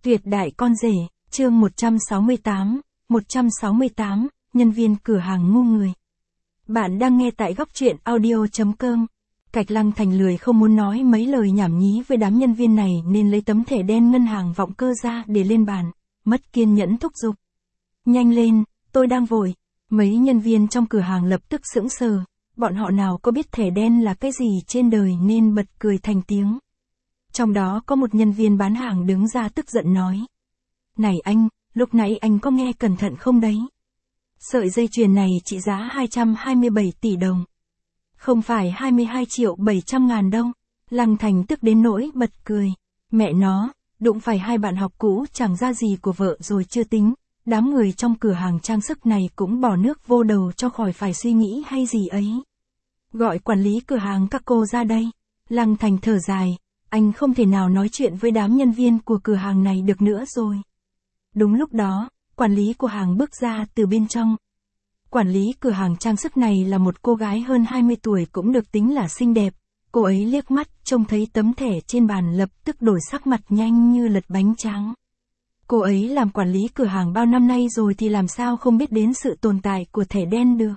Tuyệt đại con rể, chương 168, nhân viên cửa hàng ngu người. Bạn đang nghe tại góc truyện audio.com. Cạch Lăng Thành lười không muốn nói mấy lời nhảm nhí với đám nhân viên này nên lấy tấm thẻ đen ngân hàng vọng cơ ra để lên bàn, mất kiên nhẫn thúc giục. Nhanh lên, tôi đang vội. Mấy nhân viên trong cửa hàng lập tức sững sờ, bọn họ nào có biết thẻ đen là cái gì trên đời nên bật cười thành tiếng. Trong đó có một nhân viên bán hàng đứng ra tức giận nói. Này anh, lúc nãy anh có nghe cẩn thận không đấy? Sợi dây chuyền này trị giá 227 tỷ đồng. Không phải 22 triệu 700 ngàn đâu. Lăng Thành tức đến nỗi bật cười. Mẹ nó, đụng phải hai bạn học cũ chẳng ra gì của vợ rồi chưa tính. Đám người trong cửa hàng trang sức này cũng bỏ nước vô đầu cho khỏi phải suy nghĩ hay gì ấy. Gọi quản lý cửa hàng các cô ra đây. Lăng Thành thở dài. Anh không thể nào nói chuyện với đám nhân viên của cửa hàng này được nữa rồi. Đúng lúc đó, quản lý của hàng bước ra từ bên trong. Quản lý cửa hàng trang sức này là một cô gái hơn 20 tuổi cũng được tính là xinh đẹp. Cô ấy liếc mắt trông thấy tấm thẻ trên bàn lập tức đổi sắc mặt nhanh như lật bánh tráng. Cô ấy làm quản lý cửa hàng bao năm nay rồi thì làm sao không biết đến sự tồn tại của thẻ đen được.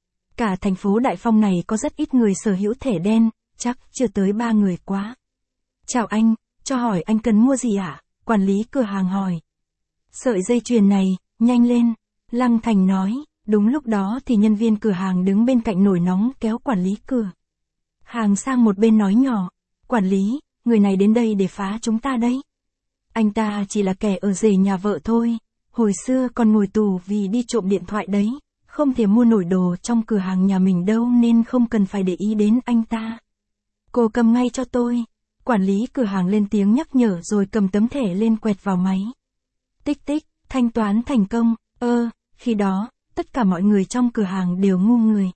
Cả thành phố Đại Phong này có rất ít người sở hữu thẻ đen, chắc chưa tới 3 người quá. Chào anh, cho hỏi anh cần mua gì ạ? Quản lý cửa hàng hỏi. Sợi dây chuyền này, nhanh lên. Lăng Thành nói. Đúng lúc đó thì nhân viên cửa hàng đứng bên cạnh nổi nóng kéo quản lý cửa hàng sang một bên nói nhỏ. Quản lý, người này đến đây để phá chúng ta đấy. Anh ta chỉ là kẻ ở rể nhà vợ thôi. Hồi xưa còn ngồi tù vì đi trộm điện thoại đấy. Không thể mua nổi đồ trong cửa hàng nhà mình đâu nên không cần phải để ý đến anh ta. Cô cầm ngay cho tôi. Quản lý cửa hàng lên tiếng nhắc nhở rồi cầm tấm thẻ lên quẹt vào máy. Tích tích, thanh toán thành công. Khi đó, tất cả mọi người trong cửa hàng đều ngu người.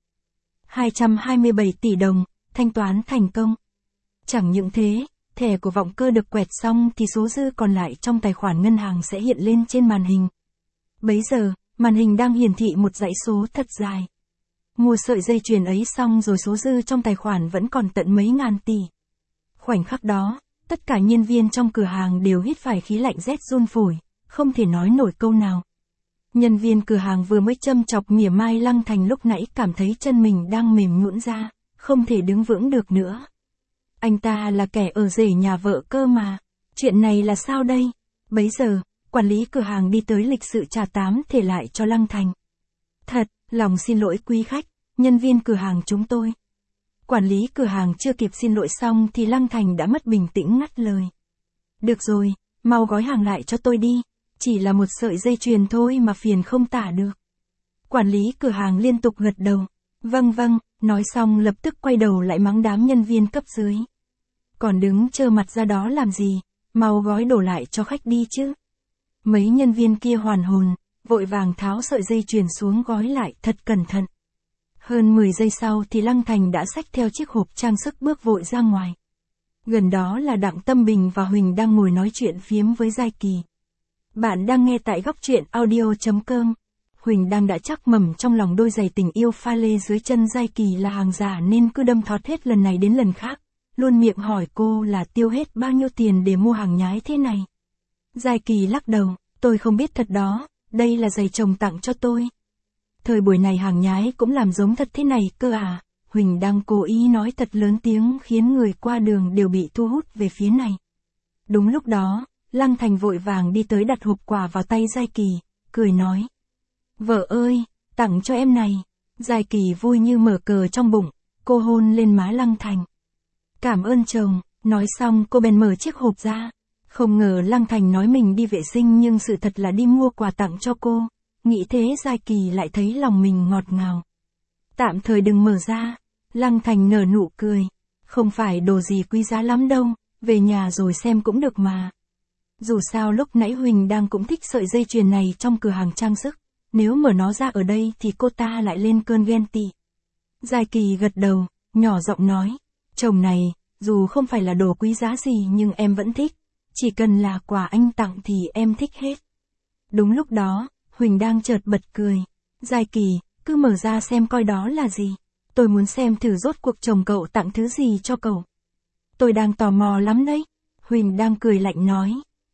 227 tỷ đồng, thanh toán thành công. Chẳng những thế, thẻ của vọng cơ được quẹt xong thì số dư còn lại trong tài khoản ngân hàng sẽ hiện lên trên màn hình. Bấy giờ, màn hình đang hiển thị một dãy số thật dài. Mua sợi dây chuyền ấy xong rồi số dư trong tài khoản vẫn còn tận mấy ngàn tỷ. Khoảnh khắc đó, tất cả nhân viên trong cửa hàng đều hít phải khí lạnh rét run phổi, không thể nói nổi câu nào. Nhân viên cửa hàng vừa mới châm chọc mỉa mai Lăng Thành lúc nãy cảm thấy chân mình đang mềm nhũn ra, không thể đứng vững được nữa. Anh ta là kẻ ở rể nhà vợ cơ mà. Chuyện này là sao đây? Bấy giờ, quản lý cửa hàng đi tới lịch sự trả 8 thẻ lại cho Lăng Thành. Thật, lòng xin lỗi quý khách, nhân viên cửa hàng chúng tôi. Quản lý cửa hàng chưa kịp xin lỗi xong thì Lăng Thành đã mất bình tĩnh ngắt lời. Được rồi, mau gói hàng lại cho tôi đi. Chỉ là một sợi dây chuyền thôi mà phiền không tả được. Quản lý cửa hàng liên tục gật đầu. Vâng, nói xong lập tức quay đầu lại mắng đám nhân viên cấp dưới. Còn đứng trơ mặt ra đó làm gì, mau gói đồ lại cho khách đi chứ. Mấy nhân viên kia hoàn hồn, vội vàng tháo sợi dây chuyền xuống gói lại thật cẩn thận. Hơn 10 giây sau thì Lăng Thành đã xách theo chiếc hộp trang sức bước vội ra ngoài. Gần đó là Đặng Tâm Bình và Huỳnh đang ngồi nói chuyện phiếm với Giai Kỳ. Bạn đang nghe tại góc truyện audio.com. Huỳnh đang đã chắc mẩm trong lòng đôi giày tình yêu pha lê dưới chân Giai Kỳ là hàng giả nên cứ đâm thót hết lần này đến lần khác. Luôn miệng hỏi cô là tiêu hết bao nhiêu tiền để mua hàng nhái thế này. Giai Kỳ lắc đầu, tôi không biết thật đó, đây là giày chồng tặng cho tôi. Thời buổi này hàng nhái cũng làm giống thật thế này cơ à. Huỳnh đang cố ý nói thật lớn tiếng khiến người qua đường đều bị thu hút về phía này. Đúng lúc đó, Lăng Thành vội vàng đi tới đặt hộp quà vào tay Giai Kỳ, cười nói. Vợ ơi, tặng cho em này. Giai Kỳ vui như mở cờ trong bụng, cô hôn lên má Lăng Thành. Cảm ơn chồng, nói xong cô bèn mở chiếc hộp ra. Không ngờ Lăng Thành nói mình đi vệ sinh nhưng sự thật là đi mua quà tặng cho cô. Nghĩ thế Giai Kỳ lại thấy lòng mình ngọt ngào. Tạm thời đừng mở ra. Lăng Thành nở nụ cười. Không phải đồ gì quý giá lắm đâu, về nhà rồi xem cũng được mà. Dù sao lúc nãy Huỳnh đang cũng thích sợi dây chuyền này trong cửa hàng trang sức. Nếu mở nó ra ở đây thì cô ta lại lên cơn ghen tị. Giai Kỳ gật đầu, nhỏ giọng nói. Chồng này, dù không phải là đồ quý giá gì nhưng em vẫn thích. Chỉ cần là quà anh tặng thì em thích hết. Đúng lúc đó, Huỳnh đang chợt bật cười. Giai Kỳ, cứ mở ra xem coi đó là gì. Tôi muốn xem thử rốt cuộc chồng cậu tặng thứ gì cho cậu. Tôi đang tò mò lắm đấy. Huỳnh đang cười lạnh nói.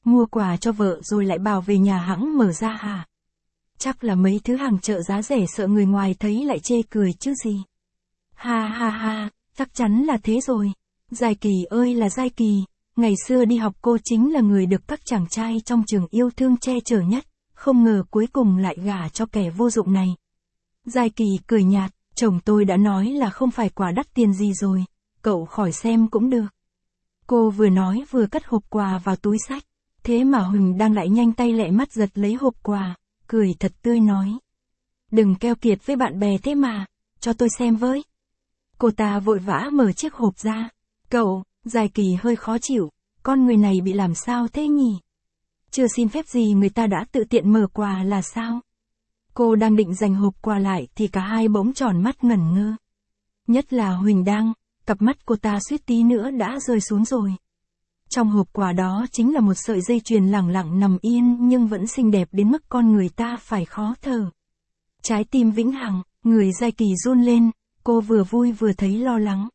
Mua quà cho vợ rồi lại bảo về nhà hẵng mở ra hả? Chắc là mấy thứ hàng chợ giá rẻ sợ người ngoài thấy lại chê cười chứ gì. Ha ha ha, chắc chắn là thế rồi. Giai Kỳ ơi là Giai Kỳ, ngày xưa đi học cô chính là người được các chàng trai trong trường yêu thương che chở nhất, không ngờ cuối cùng lại gả cho kẻ vô dụng này. Giai Kỳ cười nhạt, chồng tôi đã nói là không phải quà đắt tiền gì rồi, cậu khỏi xem cũng được. Cô vừa nói vừa cất hộp quà vào túi xách, thế mà Huỳnh đang lại nhanh tay lẹ mắt giật lấy hộp quà, cười thật tươi nói. Đừng keo kiệt với bạn bè thế mà, cho tôi xem với. Cô ta vội vã mở chiếc hộp ra. Cậu, Giai Kỳ hơi khó chịu, con người này bị làm sao thế nhỉ? Chưa xin phép gì người ta đã tự tiện mở quà là sao? Cô đang định dành hộp quà lại thì cả hai bỗng tròn mắt ngẩn ngơ. Nhất là Huỳnh đang, cặp mắt cô ta suýt tí nữa đã rơi xuống rồi. Trong hộp quà đó chính là một sợi dây chuyền lẳng lặng nằm yên nhưng vẫn xinh đẹp đến mức con người ta phải khó thở. Trái tim vĩnh hằng, người Giai Kỳ run lên, cô vừa vui vừa thấy lo lắng.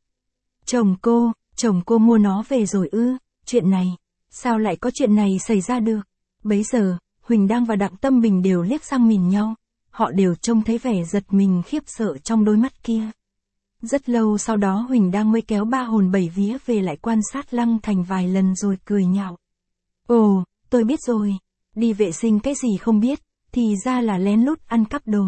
Chồng cô mua nó về rồi ư? Chuyện này, sao lại có chuyện này xảy ra được? Bấy giờ, Huỳnh Đang và Đặng Tâm Bình đều liếc sang nhìn nhau, họ đều trông thấy vẻ giật mình khiếp sợ trong đôi mắt kia. Rất lâu sau đó Huỳnh Đang mới kéo ba hồn bảy vía về lại quan sát Lăng Thành vài lần rồi cười nhạo. Ồ, tôi biết rồi, đi vệ sinh cái gì không biết, thì ra là lén lút ăn cắp đồ.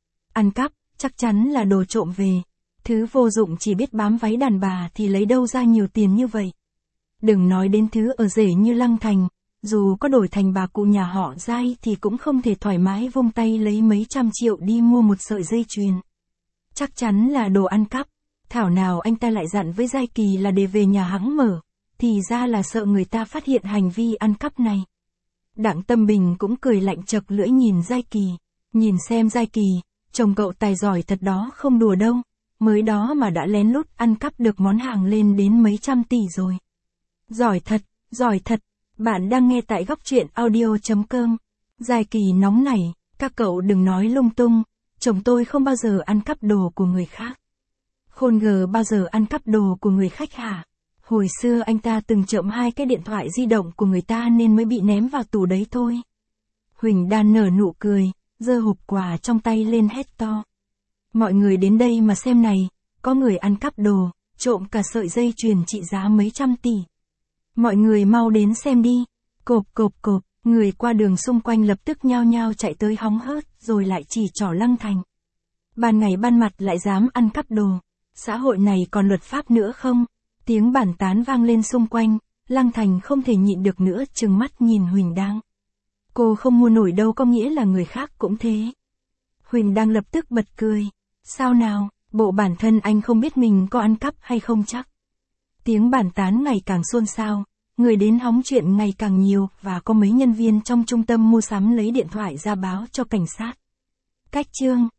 Ăn cắp, chắc chắn là đồ trộm về. Thứ vô dụng chỉ biết bám váy đàn bà thì lấy đâu ra nhiều tiền như vậy. Đừng nói đến thứ ở rể như Lăng Thành, dù có đổi thành bà cụ nhà họ Giai thì cũng không thể thoải mái vung tay lấy mấy trăm triệu đi mua một sợi dây chuyền. Chắc chắn là đồ ăn cắp, thảo nào anh ta lại dặn với Giai Kỳ là để về nhà hẵng mở, thì ra là sợ người ta phát hiện hành vi ăn cắp này. Đặng Tâm Bình cũng cười lạnh chật lưỡi nhìn Giai Kỳ, nhìn xem Giai Kỳ, chồng cậu tài giỏi thật đó không đùa đâu, mới đó mà đã lén lút ăn cắp được món hàng lên đến mấy trăm tỷ rồi. Giỏi thật, bạn đang nghe tại góc truyện audio.com. Giai Kỳ nóng nảy, các cậu đừng nói lung tung, chồng tôi không bao giờ ăn cắp đồ của người khác. Khôn gờ bao giờ ăn cắp đồ của người khách hả? Hồi xưa anh ta từng trộm 2 cái điện thoại di động của người ta nên mới bị ném vào tù đấy thôi. Huỳnh Đan nở nụ cười, giơ hộp quà trong tay lên hét to. Mọi người đến đây mà xem này, có người ăn cắp đồ, trộm cả sợi dây chuyền trị giá mấy trăm tỷ. Mọi người mau đến xem đi. Cộp, người qua đường xung quanh lập tức nhao nhao chạy tới hóng hớt rồi lại chỉ trỏ Lăng Thành. Ban ngày ban mặt lại dám ăn cắp đồ. Xã hội này còn luật pháp nữa không? Tiếng bàn tán vang lên xung quanh, Lăng Thành không thể nhịn được nữa trừng mắt nhìn Huỳnh Đang. Cô không mua nổi đâu có nghĩa là người khác cũng thế. Huỳnh Đang lập tức bật cười. Sao nào, bộ bản thân anh không biết mình có ăn cắp hay không chắc? Tiếng bàn tán ngày càng xôn xao, người đến hóng chuyện ngày càng nhiều và có mấy nhân viên trong trung tâm mua sắm lấy điện thoại ra báo cho cảnh sát. Cách chương